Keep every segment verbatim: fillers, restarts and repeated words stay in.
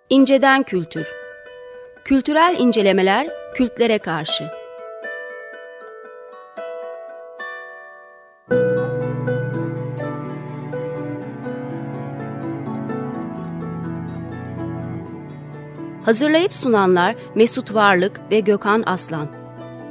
İnceden kültür. Kültürel incelemeler kültlere karşı. Hazırlayıp sunanlar Mesut Varlık ve Gökhan Aslan.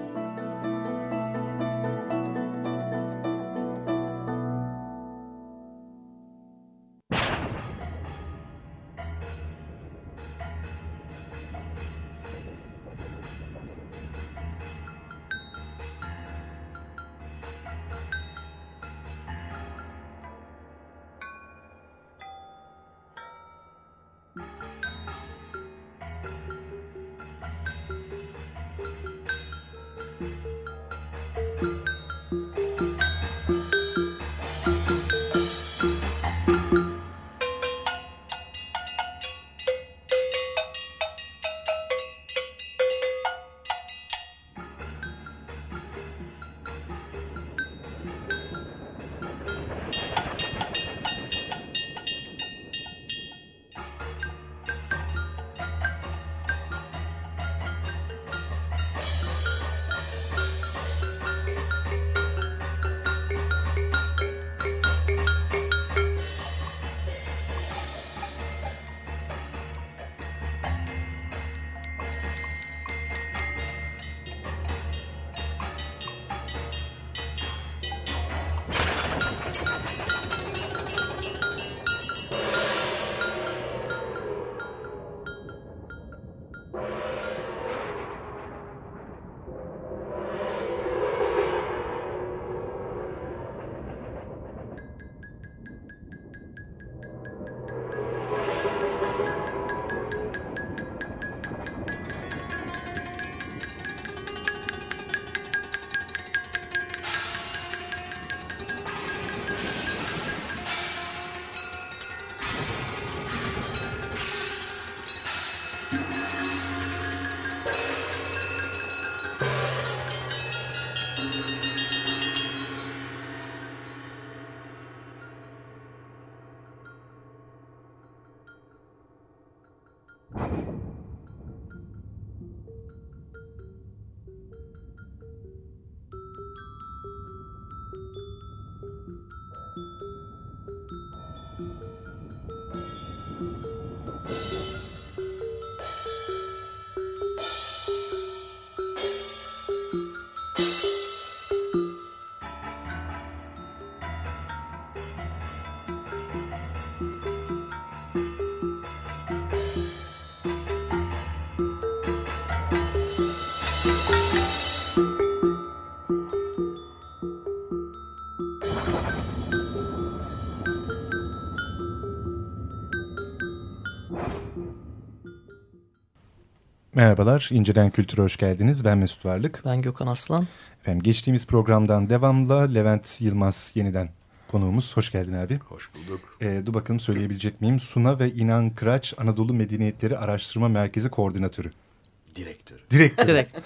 Merhabalar, İnceden Kültür'e hoş geldiniz. Ben Mesut Varlık. Ben Gökhan Aslan. Efendim, geçtiğimiz programdan devamla Levent Yılmaz yeniden konuğumuz. Hoş geldin abi. Hoş bulduk. Ee, dur bakalım söyleyebilecek miyim? Suna ve İnan Kıraç Anadolu Medeniyetleri Araştırma Merkezi Koordinatörü. Direktörü. Direktörü. Direkt.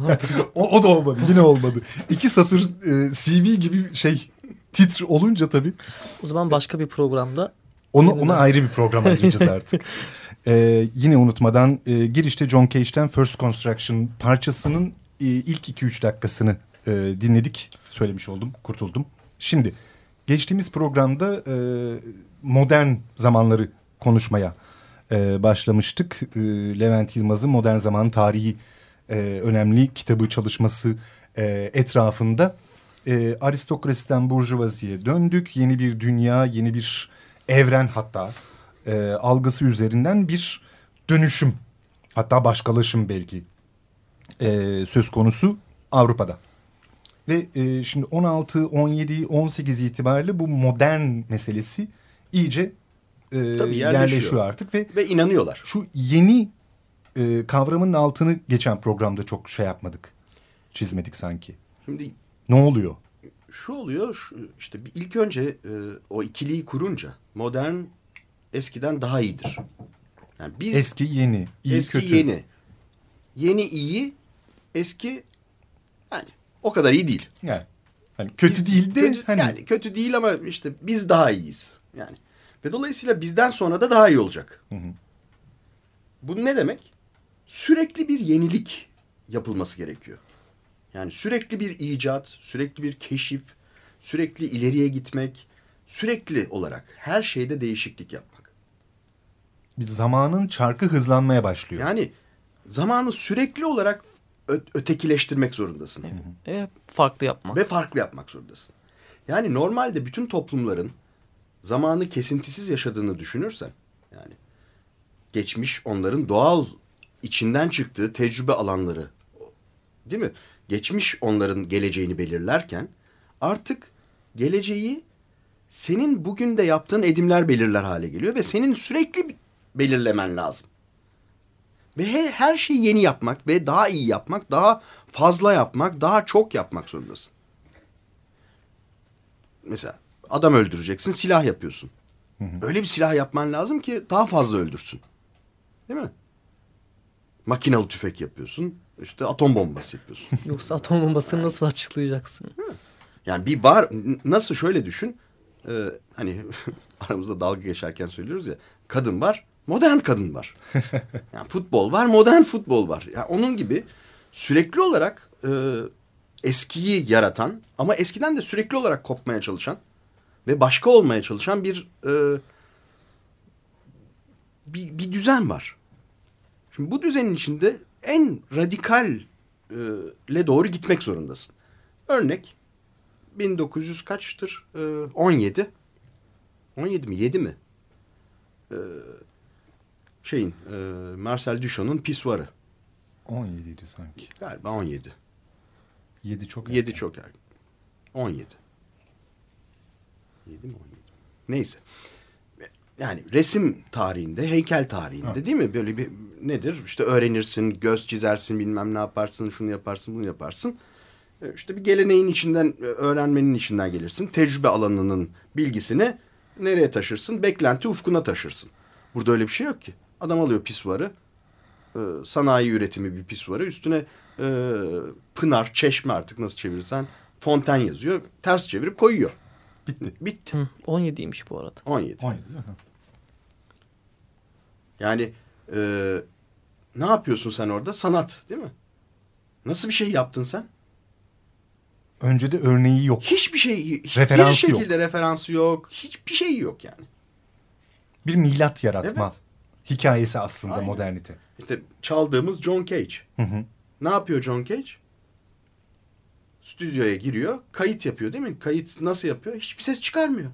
o, o da olmadı, yine olmadı. İki satır e, C V gibi şey, titr olunca tabii. O zaman başka bir programda. Onu, ona ayrı bir program ayıracağız artık. Ee, yine unutmadan e, girişte John Cage'den First Construction parçasının e, ilk iki üç dakikasını e, dinledik. Söylemiş oldum, kurtuldum. Şimdi geçtiğimiz programda e, modern zamanları konuşmaya e, başlamıştık. E, Levent Yılmaz'ın Modern Zaman Tarihi e, önemli kitabı çalışması e, etrafında e, aristokrasiden burjuvaziye döndük. Yeni bir dünya, yeni bir evren hatta. E, algısı üzerinden bir dönüşüm, hatta başkalaşım belki e, söz konusu Avrupa'da. Ve e, şimdi on altı, on yedi, on sekiz itibariyle bu modern meselesi iyice e, yerleşiyor. yerleşiyor artık. Ve, ve inanıyorlar. Şu yeni e, kavramın altını geçen programda çok şey yapmadık, çizmedik sanki. Şimdi ne oluyor? Şu oluyor, şu, işte ilk önce e, o ikiliyi kurunca modern eskiden daha iyidir. Yani biz, eski yeni, iyi eski kötü. yeni. Yeni iyi, eski yani o kadar iyi değil. Yani hani kötü biz, değil de kötü, hani yani kötü değil ama işte biz daha iyiyiz. Yani ve dolayısıyla bizden sonra da daha iyi olacak. Hı hı. Bu ne demek? Sürekli bir yenilik yapılması gerekiyor. Yani sürekli bir icat, sürekli bir keşif, sürekli ileriye gitmek, sürekli olarak her şeyde değişiklik yapmak. Bir zamanın çarkı hızlanmaya başlıyor. Yani zamanı sürekli olarak ö- ötekileştirmek zorundasın. Evet. E, farklı yapmak. Ve farklı yapmak zorundasın. Yani normalde bütün toplumların zamanı kesintisiz yaşadığını düşünürsen, yani geçmiş onların doğal içinden çıktığı tecrübe alanları, değil mi? Geçmiş onların geleceğini belirlerken artık geleceği senin bugün de yaptığın edimler belirler hale geliyor ve senin sürekli belirlemen lazım. Ve her, her şeyi yeni yapmak ve daha iyi yapmak, daha fazla yapmak, daha çok yapmak zorundasın. Mesela adam öldüreceksin, silah yapıyorsun. Hı hı. Öyle bir silah yapman lazım ki daha fazla öldürsün. Değil mi? Makinalı tüfek yapıyorsun, işte atom bombası yapıyorsun. Yoksa atom bombasını yani nasıl açıklayacaksın? Hı. Yani bir var, nasıl şöyle düşün, e, hani aramızda dalga geçerken söylüyoruz ya, kadın var, modern kadın var. Yani futbol var, modern futbol var. Yani onun gibi sürekli olarak e, eskiyi yaratan ama eskiden de sürekli olarak kopmaya çalışan ve başka olmaya çalışan bir e, bir, bir düzen var. Şimdi bu düzenin içinde en radikalle doğru gitmek zorundasın. Örnek bin dokuz yüz kaçtır? E, on yedi. on yedi mi? yedi mi? E, şeyin e, Marcel Duchamp'ın Pissoir'ı. on yediydi sanki. Galiba on yedi. yedi çok erken. yedi çok erken. on yedi. yedi mi on yedi? Neyse. Yani resim tarihinde, heykel tarihinde ha. Değil mi? Böyle bir nedir? İşte öğrenirsin, göz çizersin, bilmem ne yaparsın, şunu yaparsın, bunu yaparsın. İşte bir geleneğin içinden, öğrenmenin içinden gelirsin. Tecrübe alanının bilgisini nereye taşırsın? Beklenti ufkuna taşırsın. Burada öyle bir şey yok ki. Adam alıyor pisvarı, sanayi üretimi bir pisvarı, üstüne e, pınar, çeşme artık nasıl çevirirsen, fonten yazıyor. Ters çevirip koyuyor. Bitti. Bitti. Hı, on yediymiş bu arada. on yedi. on yedi. Yani e, ne yapıyorsun sen orada? Sanat değil mi? Nasıl bir şey yaptın sen? Önce de örneği yok. Hiçbir şey, referansı hiçbir şekilde yok. referansı yok. Hiçbir şey yok yani. Bir milat yaratma evet. hikayesi aslında. Aynen. Modernite. İşte çaldığımız John Cage. Hı hı. Ne yapıyor John Cage? Stüdyoya giriyor, kayıt yapıyor değil mi? Kayıt nasıl yapıyor? Hiçbir ses çıkarmıyor.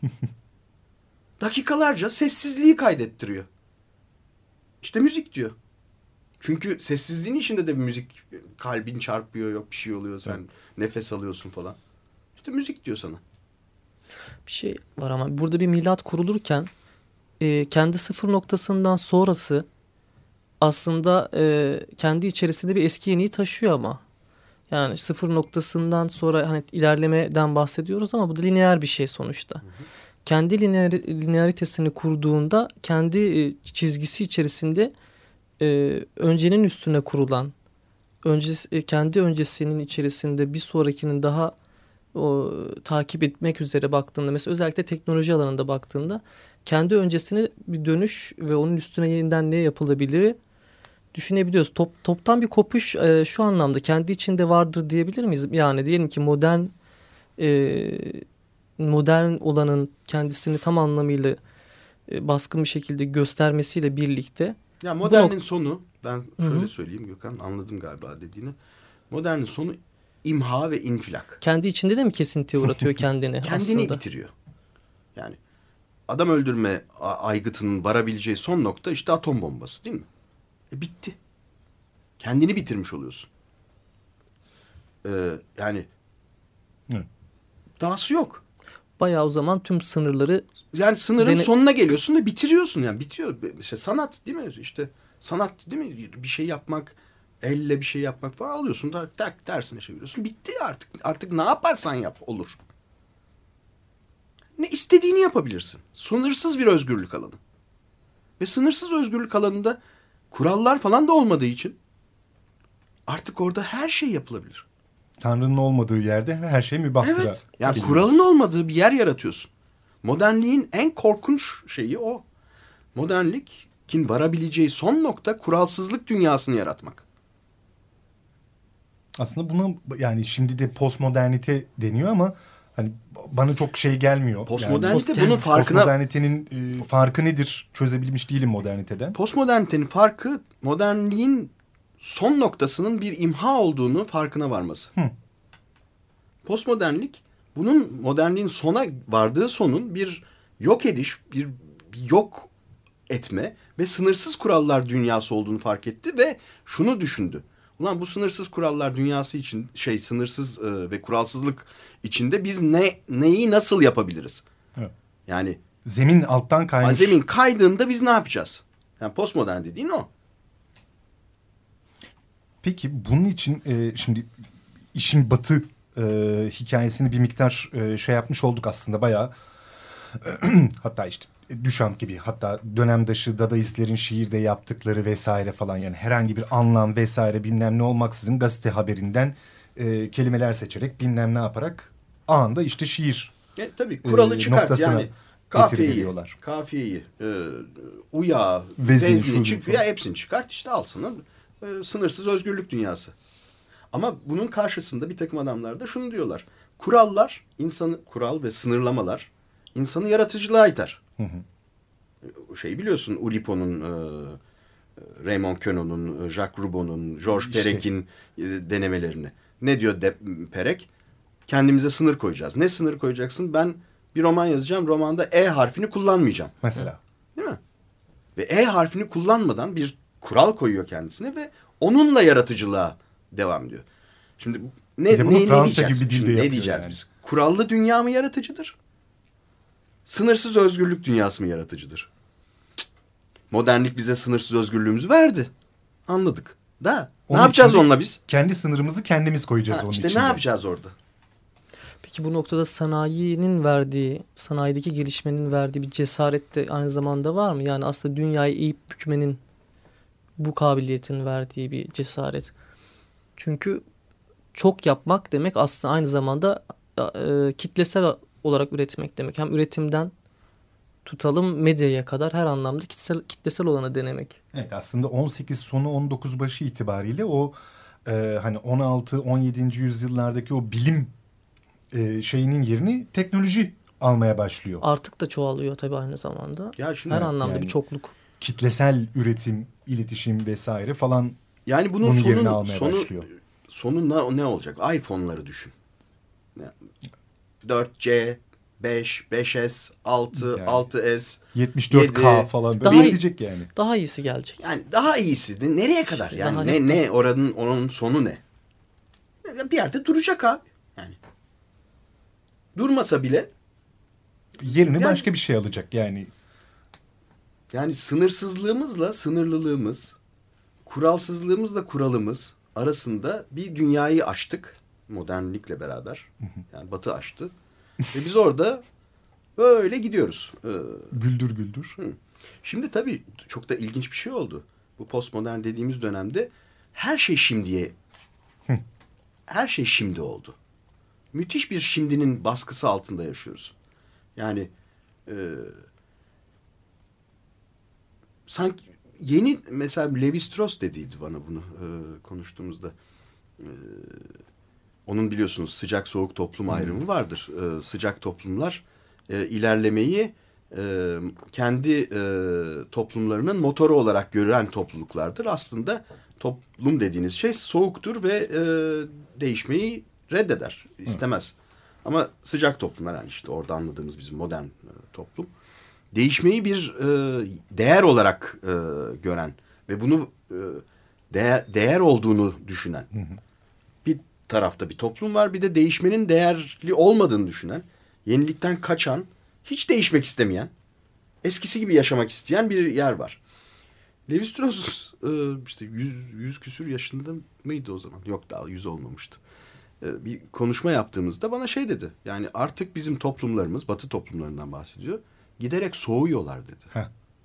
Dakikalarca sessizliği kaydettiriyor. İşte müzik diyor. Çünkü sessizliğin içinde de bir müzik, kalbin çarpıyor, yok bir şey oluyor, sen evet. Nefes alıyorsun falan. İşte müzik diyor sana. Bir şey var ama burada bir milat kurulurken e, kendi sıfır noktasından sonrası aslında e, kendi içerisinde bir eski yeniyi taşıyor ama. Yani sıfır noktasından sonra hani ilerlemeden bahsediyoruz ama bu da lineer bir şey sonuçta. Hı hı. Kendi lineer, linearitesini kurduğunda kendi e, çizgisi içerisinde e, öncenin üstüne kurulan, önce, e, kendi öncesinin içerisinde bir sonrakinin daha o, takip etmek üzere baktığında, mesela özellikle teknoloji alanında baktığında kendi öncesine bir dönüş ve onun üstüne yeniden ne yapılabilir düşünebiliyoruz. Top, toptan bir kopuş e, şu anlamda kendi içinde vardır diyebilir miyiz? Yani diyelim ki modern e, modern olanın kendisini tam anlamıyla e, baskın bir şekilde göstermesiyle birlikte. Ya modernin nok- sonu, ben şöyle Hı-hı. söyleyeyim Gökhan, anladım galiba dediğini. Modernin sonu imha ve infilak. Kendi içinde de mi kesintiye uğratıyor kendini? Kendini aslında? bitiriyor. Yani adam öldürme aygıtının varabileceği son nokta işte atom bombası değil mi? E bitti. Kendini bitirmiş oluyorsun. Ee, yani Hı. dahası yok. Bayağı o zaman tüm sınırları... Yani sınırın dene- sonuna geliyorsun ve bitiriyorsun. Yani bitiyor. Mesela sanat değil mi? İşte sanat değil mi? Bir şey yapmak, elle bir şey yapmak falan alıyorsun. Da, tak dersine çeviriyorsun. Bitti artık. Artık ne yaparsan yap olur. Ne istediğini yapabilirsin. Sınırsız bir özgürlük alanı. Ve sınırsız özgürlük alanında kurallar falan da olmadığı için artık orada her şey yapılabilir. Tanrı'nın olmadığı yerde her şey mübahtır. Evet. Yani biliyoruz. Kuralın olmadığı bir yer yaratıyorsun. Modernliğin en korkunç şeyi o. Modernlik varabileceği son nokta kuralsızlık dünyasını yaratmak. Aslında buna yani şimdi de postmodernite deniyor ama hani bana çok şey gelmiyor. Postmodernite yani, bunun farkına... Postmodernitenin e, farkı nedir çözebilmiş değilim moderniteden. Postmodernitenin farkı modernliğin son noktasının bir imha olduğunu farkına varması. Hı. Postmodernlik bunun modernliğin sona vardığı sonun bir yok ediş, bir, bir yok etme ve sınırsız kurallar dünyası olduğunu fark etti ve şunu düşündü. Ulan bu sınırsız kurallar dünyası için şey sınırsız e, ve kuralsızlık içinde biz ne neyi nasıl yapabiliriz? Evet. Yani zemin alttan kaymış. Zemin kaydığında biz ne yapacağız? Yani postmodern dediğin o. Peki bunun için e, şimdi işin batı e, hikayesini bir miktar e, şey yapmış olduk aslında bayağı. Hatta işte Duchamp gibi, hatta dönemdaşı Dadaistlerin şiirde yaptıkları vesaire falan, yani herhangi bir anlam vesaire bilmem ne olmaksızın gazete haberinden e, kelimeler seçerek bilmem ne yaparak anında işte şiir E, tabii kuralı e, çıkart yani kafiyeyi, kafiyeyi, e, uyağı, vezni çık ya hepsini çıkart işte al sana e, sınırsız özgürlük dünyası. Ama bunun karşısında bir takım adamlar da şunu diyorlar. Kurallar, insanı kural ve sınırlamalar insanı yaratıcılığa iter. Hı hı. Şey biliyorsun Oulipo'nun, e, Raymond Queneau'nun, Jacques Roubaud'un, Georges işte. Perec'in e, denemelerini. Ne diyor de, Perec? Kendimize sınır koyacağız. Ne sınır koyacaksın? Ben bir roman yazacağım. Romanda E harfini kullanmayacağım. Mesela. Değil mi? Ve E harfini kullanmadan bir kural koyuyor kendisine ve onunla yaratıcılığa devam ediyor. Şimdi ne, ne, ne diyeceğiz? Gibi bir dilde ne diyeceğiz yani. Biz? Kurallı dünya mı yaratıcıdır? Sınırsız özgürlük dünyası mı yaratıcıdır? Modernlik bize sınırsız özgürlüğümüzü verdi. Anladık. Da onun ne yapacağız onunla biz? Kendi sınırımızı kendimiz koyacağız ha, onun işte içinde. Ne yapacağız orada? Peki bu noktada sanayinin verdiği, sanayideki gelişmenin verdiği bir cesaret de aynı zamanda var mı? Yani aslında dünyayı eğip bükmenin bu kabiliyetin verdiği bir cesaret. Çünkü çok yapmak demek aslında aynı zamanda e, kitlesel olarak üretmek demek. Hem üretimden tutalım medyaya kadar her anlamda kitlesel, kitlesel olanı denemek. Evet, aslında on sekiz sonu on dokuz başı itibariyle o e, hani on altı on yedinci yüzyıllardaki o bilim e, şeyinin yerini teknoloji almaya başlıyor. Artık da çoğalıyor tabii aynı zamanda. Ya şimdi her anlamda yani bir çokluk. Kitlesel üretim, iletişim vesaire falan. Yani bunun, bunun sonu, yerini almaya sonu, başlıyor. Sonu ne, ne olacak? iPhone'ları düşün. dört C, beş, beş S, altı, yani. altı S, yetmiş dört K yedi falan böyle gelecek yani. Daha iyisi gelecek. Yani daha iyisi. Nereye kadar işte yani? Ne, ne oranın onun sonu ne? Bir yerde duracak abi. Yani. Durmasa bile yerini yani, başka bir şey alacak yani. Yani sınırsızlığımızla sınırlılığımız, kuralsızlığımızla kuralımız arasında bir dünyayı açtık modernlikle beraber. Yani Batı açtı. Ve biz orada böyle gidiyoruz. Ee, güldür güldür. Hı. Şimdi tabii çok da ilginç bir şey oldu. Bu postmodern dediğimiz dönemde her şey şimdiye hı. her şey şimdi oldu. Müthiş bir şimdinin baskısı altında yaşıyoruz. Yani e, sanki yeni mesela Levi-Strauss dediydi bana bunu e, konuştuğumuzda. E, onun biliyorsunuz sıcak soğuk toplum hmm. ayrımı vardır. E, sıcak toplumlar e, ilerlemeyi e, kendi e, toplumlarının motoru olarak gören topluluklardır. Aslında toplum dediğiniz şey soğuktur ve e, değişmeyi reddeder, istemez. Hmm. Ama sıcak toplumlar yani işte orada anladığımız bizim modern e, toplum değişmeyi bir e, değer olarak e, gören ve bunu e, değer, değer olduğunu düşünen hı hı. bir tarafta bir toplum var. Bir de değişmenin değerli olmadığını düşünen, yenilikten kaçan, hiç değişmek istemeyen, eskisi gibi yaşamak isteyen bir yer var. Levi-Strauss e, işte yüz, yüz küsür yaşında mıydı o zaman? Yok daha yüz olmamıştı. E, bir konuşma yaptığımızda bana şey dedi. Yani artık bizim toplumlarımız, Batı toplumlarından bahsediyor. Giderek soğuyorlar dedi. Heh.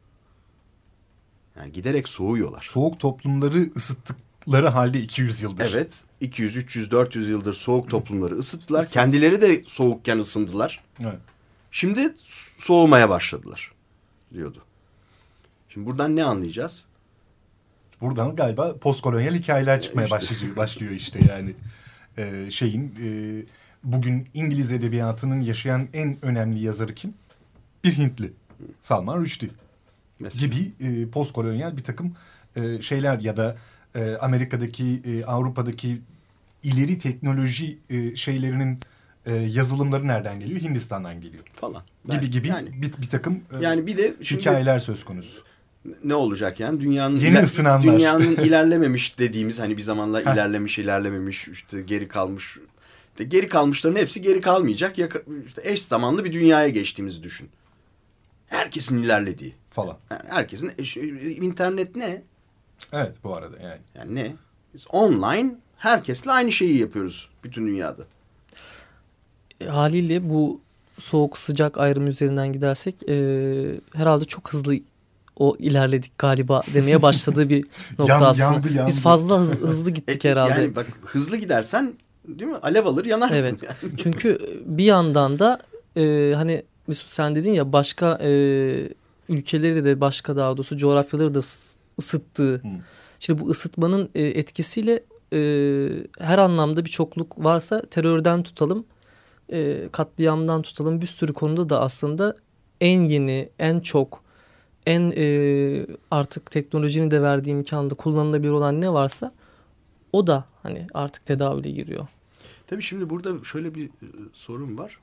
Yani giderek soğuyorlar. Soğuk toplumları ısıttıkları halde iki yüz yıldır. Evet. iki yüz, üç yüz, dört yüz yıldır soğuk toplumları ısıttılar. Isıt. Kendileri de soğukken ısındılar. Evet. Şimdi soğumaya başladılar diyordu. Şimdi buradan ne anlayacağız? Buradan galiba postkolonyal hikayeler çıkmaya İşte. başlıyor, başlıyor işte yani. Ee, şeyin e, bugün İngiliz edebiyatının yaşayan en önemli yazarı kim? Bir Hintli. Salman Rushdie. Mesela. Gibi e, postkolonyal bir takım e, şeyler ya da e, Amerika'daki, e, Avrupa'daki ileri teknoloji e, şeylerinin e, yazılımları nereden geliyor? Hindistan'dan geliyor. Falan. Gibi Belki. gibi Yani, bir, bir takım e, yani bir de şimdi hikayeler söz konusu. ne olacak yani dünyanın Yeni ısınanlar. dünyanın ilerlememiş dediğimiz hani bir zamanlar ilerlemiş ilerlememiş işte geri kalmış işte geri kalmışların hepsi geri kalmayacak ya işte eş zamanlı bir dünyaya geçtiğimizi düşün. Herkesin ilerlediği Falan. Yani herkesin internet ne? Evet bu arada yani. Yani ne? Biz online herkesle aynı şeyi yapıyoruz bütün dünyada. E, haliyle bu soğuk sıcak ayrımı üzerinden gidersek e, herhalde çok hızlı o ilerledik galiba demeye başladığı bir nokta Yan, aslında. yandı, yandı. Biz fazla hız, hızlı gittik E, herhalde. Yani bak hızlı gidersen değil mi? Alev alır yanarsın. Evet. Yani. Çünkü bir yandan da e, hani Mesut sen dedin ya başka e, ülkeleri de başka daha doğrusu coğrafyaları da ısıttığı. Hmm. Şimdi bu ısıtmanın e, etkisiyle e, her anlamda bir çokluk varsa terörden tutalım, e, katliamdan tutalım bir sürü konuda da aslında en yeni, en çok, en e, artık teknolojinin de verdiği imkanda kullanılabilir olan ne varsa o da hani artık tedavüle giriyor. Tabii şimdi burada şöyle bir e, sorun var.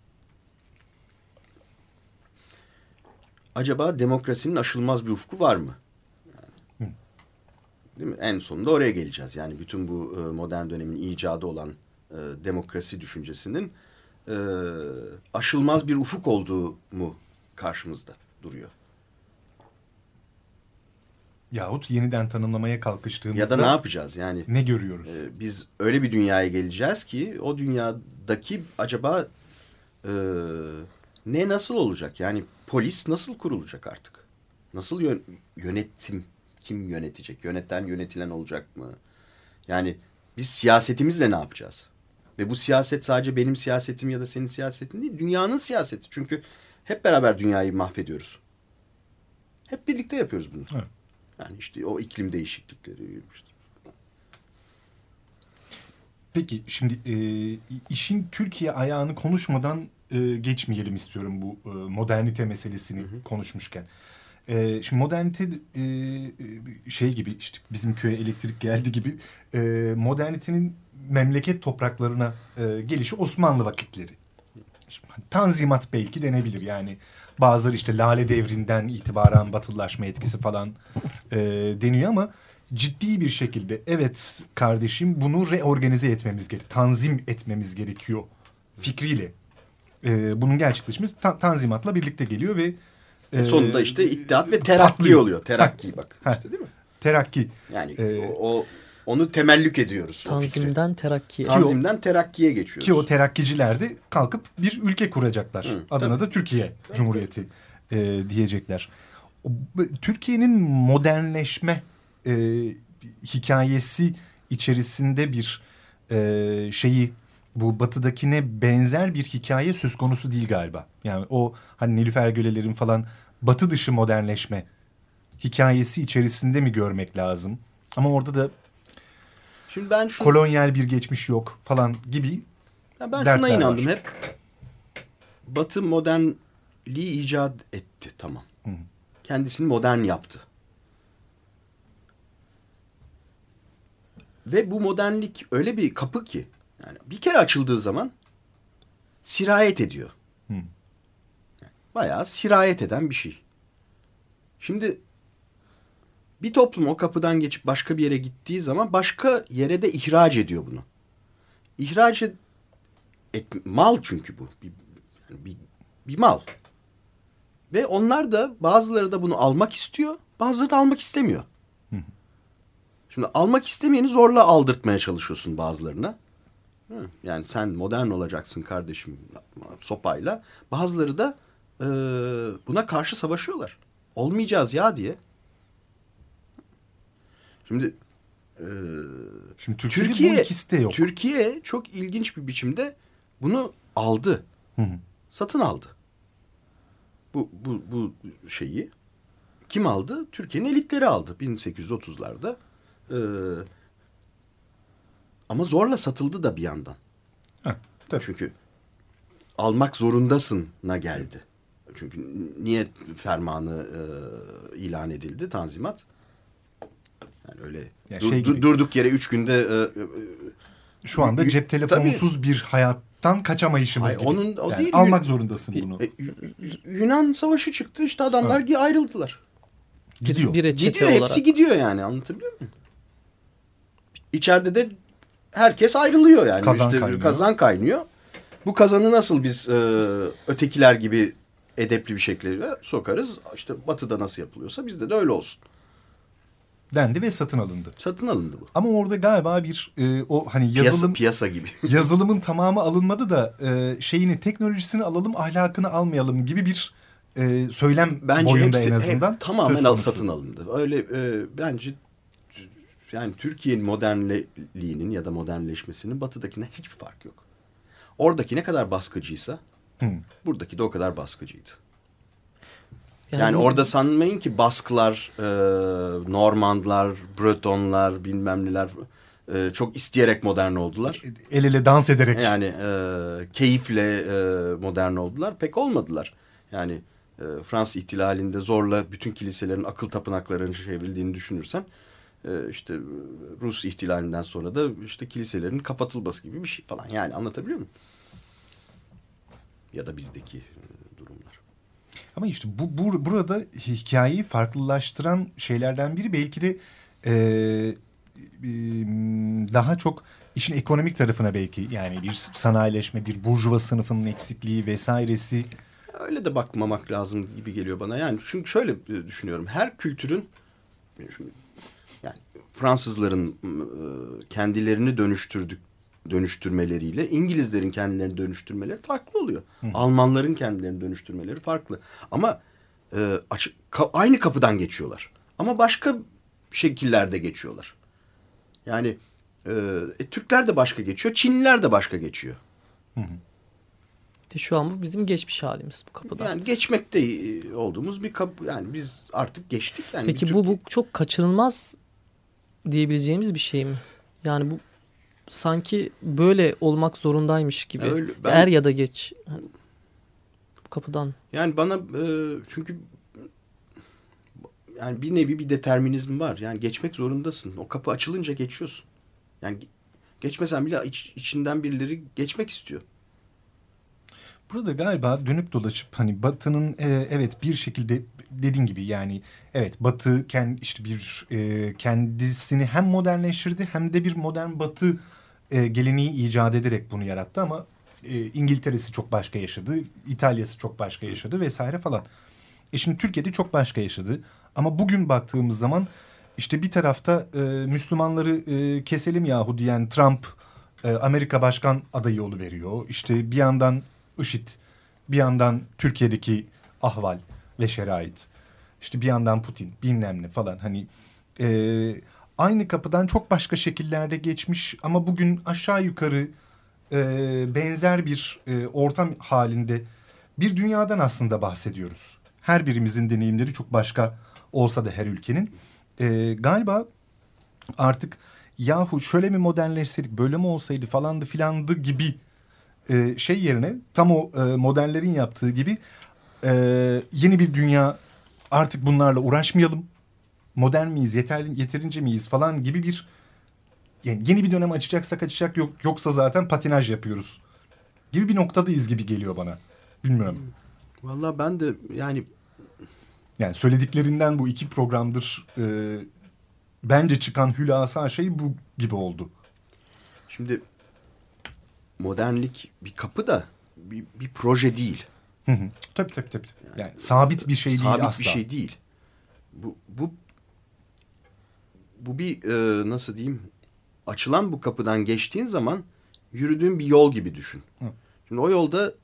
Acaba demokrasinin aşılmaz bir ufku var mı? Yani, değil mi? En sonunda oraya geleceğiz. Yani bütün bu e, modern dönemin icadı olan e, demokrasi düşüncesinin e, aşılmaz bir ufuk olduğu mu karşımızda duruyor? Yahut yeniden tanımlamaya kalkıştığımızda Ya da ne yapacağız? Yani ne görüyoruz? e, biz öyle bir dünyaya geleceğiz ki o dünyadaki acaba e, ne nasıl olacak? Yani polis nasıl kurulacak artık? Nasıl yön, yönetim kim yönetecek? Yöneten yönetilen olacak mı? Yani biz siyasetimizle ne yapacağız? Ve bu siyaset sadece benim siyasetim ya da senin siyasetin değil, dünyanın siyaseti. Çünkü hep beraber dünyayı mahvediyoruz. Hep birlikte yapıyoruz bunu. Evet. Yani işte o iklim değişiklikleri. Işte. Peki şimdi e, işin Türkiye ayağını konuşmadan e, geçmeyelim istiyorum bu e, modernite meselesini hı hı. konuşmuşken. E, şimdi modernite e, şey gibi işte bizim köye elektrik geldi gibi e, modernitenin memleket topraklarına e, gelişi Osmanlı vakitleri. Şimdi, Tanzimat belki denebilir yani. Bazıları işte Lale Devri'nden itibaren batılılaşma etkisi falan e, deniyor ama ciddi bir şekilde evet kardeşim bunu reorganize etmemiz gerekiyor. Tanzim etmemiz gerekiyor fikriyle. E, bunun gerçekleşmesi ta- Tanzimat'la birlikte geliyor ve e, sonunda işte İttihat ve Terakki patlıyor. Oluyor. Terakki bak işte değil mi? Terakki. Yani ee, o, o onu temellük ediyoruz. Tanzimden terakkiye. Tanzimden terakkiye geçiyoruz. Ki o terakkiciler de kalkıp bir ülke kuracaklar. Hı, adına tabii. da Türkiye tabii. Cumhuriyeti e, diyecekler. O, Türkiye'nin modernleşme e, hikayesi içerisinde bir e, şeyi bu batıdakine benzer bir hikaye söz konusu değil galiba. Yani o hani Nilüfer Gölelerin falan batı dışı modernleşme hikayesi içerisinde mi görmek lazım? Ama orada da şimdi ben şu, kolonyal bir geçmiş yok falan gibi ya ben şuna inandım var. Hep. Batı modernliği icat etti tamam. Hı hı. Kendisini modern yaptı. Ve bu modernlik öyle bir kapı ki yani bir kere açıldığı zaman sirayet ediyor. Hı. Bayağı sirayet eden bir şey. Şimdi bir toplum o kapıdan geçip başka bir yere gittiği zaman başka yere de ihraç ediyor bunu. İhraç et, et mal çünkü bu. Bir, yani bir, bir mal. Ve onlar da bazıları da bunu almak istiyor, bazıları da almak istemiyor. Hı. Şimdi almak istemeyeni zorla aldırtmaya çalışıyorsun bazılarına. Hı. Yani sen modern olacaksın kardeşim sopayla. Bazıları da e, buna karşı savaşıyorlar. Olmayacağız ya diye. Şimdi, e, Şimdi Türkiye, bu ikisi de yok. Türkiye çok ilginç bir biçimde bunu aldı. Hı hı. Satın aldı. Bu, bu, bu şeyi kim aldı? Türkiye'nin elitleri aldı bin sekiz yüz otuzlarda. Ee, ama zorla satıldı da bir yandan. Ha, tabii. Çünkü almak zorundasın'a geldi. Çünkü niyet fermanı e, ilan edildi, Tanzimat. Yani öyle Ya dur, şey dur, gibi, durduk yere üç günde... E, e, şu anda cep telefonsuz tabii. bir hayattan kaçamayışımız Hayır, gibi. Onun, o yani değil, almak zorundasın bunu. E, Yunan Savaşı çıktı, işte adamlar ha. ayrıldılar. Gidiyor. Bir gidiyor, olarak. Hepsi gidiyor yani, anlatabiliyor muyum? İçeride de herkes ayrılıyor yani. Kazan işte, kaynıyor. Kazan kaynıyor. Bu kazanı nasıl biz e, ötekiler gibi edepli bir şekilde sokarız? İşte Batı'da nasıl yapılıyorsa bizde de öyle olsun. Dendi ve satın alındı. Satın alındı bu. Ama orada galiba bir e, o hani yazılım piyasa, piyasa gibi. yazılımın tamamı alınmadı da e, şeyini teknolojisini alalım, ahlakını almayalım gibi bir e, söylem bence boyunda hepsi, en azından. Hep, tamamen al, satın alındı. Öyle e, bence yani Türkiye'nin modernliğinin ya da modernleşmesinin Batı'dakine hiçbir fark yok. Oradaki ne kadar baskıcıysa hmm. buradaki de o kadar baskıcıydı. Yani, yani orada sanmayın ki Basklar, e, Normandlar, Bretonlar, bilmem neler e, çok isteyerek modern oldular. El ele dans ederek. Yani e, keyifle e, modern oldular. Pek olmadılar. Yani e, Fransız ihtilalinde zorla bütün kiliselerin akıl tapınaklarının çevrildiğini düşünürsen e, işte Rus ihtilalinden sonra da işte kiliselerin kapatılması gibi bir şey falan. Yani anlatabiliyor muyum? Ya da bizdeki durumlar. Ama işte bu, bu burada hikayeyi farklılaştıran şeylerden biri belki de e, e, daha çok işin ekonomik tarafına belki, yani bir sanayileşme, bir burjuva sınıfının eksikliği vesairesi. Öyle de bakmamak lazım gibi geliyor bana. Yani çünkü şöyle düşünüyorum. Her kültürün yani Fransızların kendilerini dönüştürdük dönüştürmeleriyle İngilizlerin kendilerini dönüştürmeleri farklı oluyor. Hı. Almanların kendilerini dönüştürmeleri farklı. Ama e, açık, ka, aynı kapıdan geçiyorlar. Ama başka şekillerde geçiyorlar. Yani e, e, Türkler de başka geçiyor, Çinliler de başka geçiyor. Hı hı. Şu an bu bizim geçmiş halimiz bu kapıdan. Yani geçmekte olduğumuz bir kapı. Yani biz artık geçtik. Yani peki bu, bu çok kaçınılmaz diyebileceğimiz bir şey mi? Yani bu sanki böyle olmak zorundaymış gibi. Öyle, ben, er ya da geç bu kapıdan. Yani bana e, çünkü yani bir nevi bir determinizm var. Yani geçmek zorundasın. O kapı açılınca geçiyorsun. Yani geçmesen bile iç, içinden birileri geçmek istiyor. Burada galiba dönüp dolaşıp hani Batı'nın e, evet bir şekilde dediğin gibi, yani evet Batı kendi işte bir e, kendisini hem modernleştirdi hem de bir modern Batı e, geleneği icat ederek bunu yarattı, ama e, İngiltere'si çok başka yaşadı, İtalya'sı çok başka yaşadı vesaire falan. E şimdi Türkiye'de çok başka yaşadı, ama bugün baktığımız zaman işte bir tarafta e, Müslümanları e, keselim yahu diyen Trump e, Amerika başkan adayı oluveriyor. İşte bir yandan IŞİD, bir yandan Türkiye'deki ahval ve şerait, işte bir yandan Putin, bilmem ne falan, hani e, aynı kapıdan çok başka şekillerde geçmiş ama bugün aşağı yukarı e, benzer bir e, ortam halinde bir dünyadan aslında bahsediyoruz. Her birimizin deneyimleri çok başka olsa da her ülkenin e, galiba artık yahu şöyle mi modernleşseydik, böyle mi olsaydı falandı filandı gibi Ee, şey yerine tam o e, modernlerin yaptığı gibi e, yeni bir dünya, artık bunlarla uğraşmayalım, modern miyiz, yeter, yeterince miyiz falan gibi bir, yani yeni bir dönem açacaksak açacak, yok, yoksa zaten patinaj yapıyoruz gibi bir noktadayız gibi geliyor bana. Bilmiyorum. Vallahi ben de yani yani söylediklerinden bu iki programdır e, bence çıkan hülasa şey bu gibi oldu. Şimdi modernlik bir kapı da bir, bir proje değil. Hı hı. Tabii tabii tabii. Yani, yani sabit bir şey değil sabit asla. Sabit bir şey değil. Bu bu bu bir e, nasıl diyeyim? Açılan bu kapıdan geçtiğin zaman yürüdüğün bir yol gibi düşün. Hı. Şimdi o yolda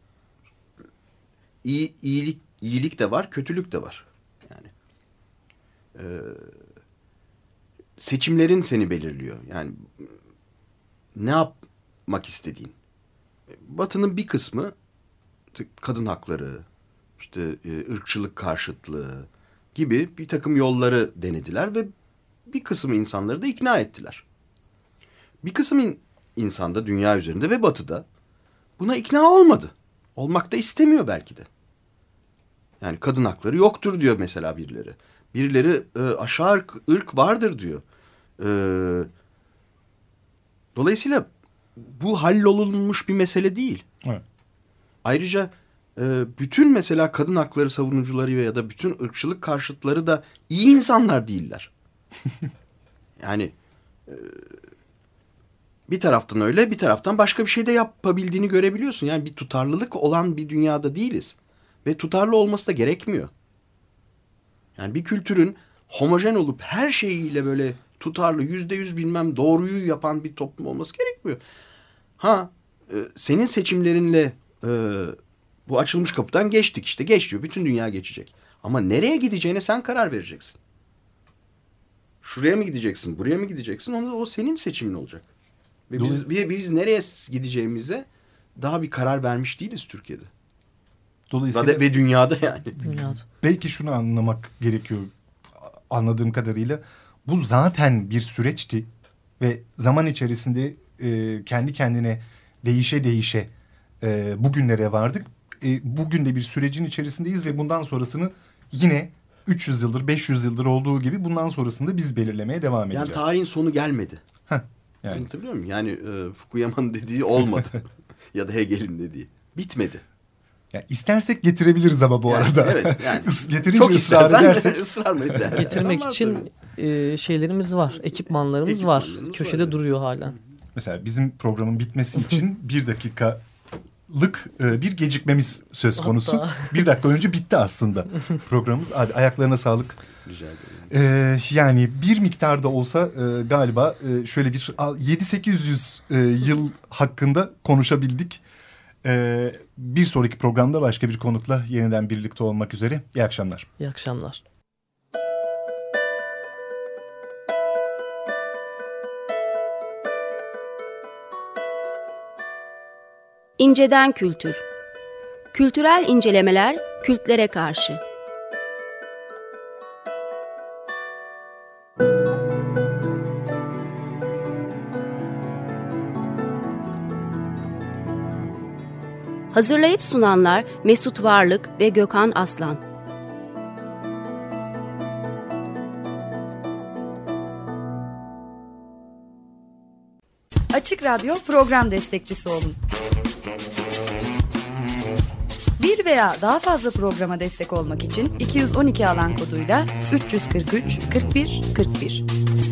iyi, iyilik iyilik de var, kötülük de var. Yani e, seçimlerin seni belirliyor. Yani ne yapmak istediğin. Batı'nın bir kısmı kadın hakları, işte ırkçılık karşıtlığı, gibi bir takım yolları denediler ve bir kısım insanları da ikna ettiler. Bir kısım in- insan da dünya üzerinde ve batıda buna ikna olmadı. Olmak da istemiyor belki de. Yani kadın hakları yoktur diyor mesela birileri. Birileri e, aşağı ırk, ırk vardır diyor. E, dolayısıyla bu hallolunmuş bir mesele değil. Evet. Ayrıca e, bütün mesela kadın hakları savunucuları ya da bütün ırkçılık karşıtları da iyi insanlar değiller. Yani e, bir taraftan öyle, bir taraftan başka bir şey de yapabildiğini görebiliyorsun. Yani bir tutarlılık olan bir dünyada değiliz. Ve tutarlı olması da gerekmiyor. Yani bir kültürün homojen olup her şeyiyle böyle tutarlı, yüzde yüz bilmem doğruyu yapan bir toplum olması gerekmiyor. Ha, e, senin seçimlerinle e, bu açılmış kapıdan geçtik işte. Geç diyor. Bütün dünya geçecek. Ama nereye gideceğine sen karar vereceksin. Şuraya mı gideceksin, buraya mı gideceksin? Onu, o senin seçimin olacak. Ve biz, biz, biz nereye gideceğimize daha bir karar vermiş değiliz Türkiye'de. Dolayısıyla ve, ve dünyada yani. Dünyada. Belki şunu anlamak gerekiyor anladığım kadarıyla. Bu zaten bir süreçti ve zaman içerisinde e, kendi kendine değişe değişe e, bugünlere vardık. E, bugün de bir sürecin içerisindeyiz ve bundan sonrasını yine üç yüz yıldır, beş yüz yıldır olduğu gibi bundan sonrasında biz belirlemeye devam edeceğiz. Yani tarihin sonu gelmedi. Heh, yani. Anlatabiliyor muyum? Yani e, Fukuyama'nın dediği olmadı. Ya da Hegel'in dediği. Bitmedi. Yani istersek getirebiliriz ama bu Yani, arada. evet yani. Yeterince Çok ısrar istersen edersek. ısrar mı eder? Getirmek İnsanlar için e, şeylerimiz var, ekipmanlarımız, var. Ekipmanlarımız Köşede var. duruyor hala. Mesela bizim programın bitmesi için bir dakikalık e, bir gecikmemiz söz konusu. Hatta. Bir dakika önce bitti aslında programımız. Abi ayaklarına sağlık. Rica ederim. Ee, yani bir miktar da olsa e, galiba e, şöyle bir yedi sekiz yüz e, yıl hakkında konuşabildik. E, bir sonraki programda başka bir konukla yeniden birlikte olmak üzere. İyi akşamlar. İyi akşamlar. İnceden Kültür. Kültürel incelemeler kültlere karşı. Hazırlayıp sunanlar Mesut Varlık ve Gökhan Aslan. Açık Radyo program destekçisi olun. Bir veya daha fazla programa destek olmak için iki yüz on iki alan koduyla üç yüz kırk üç kırk bir kırk bir.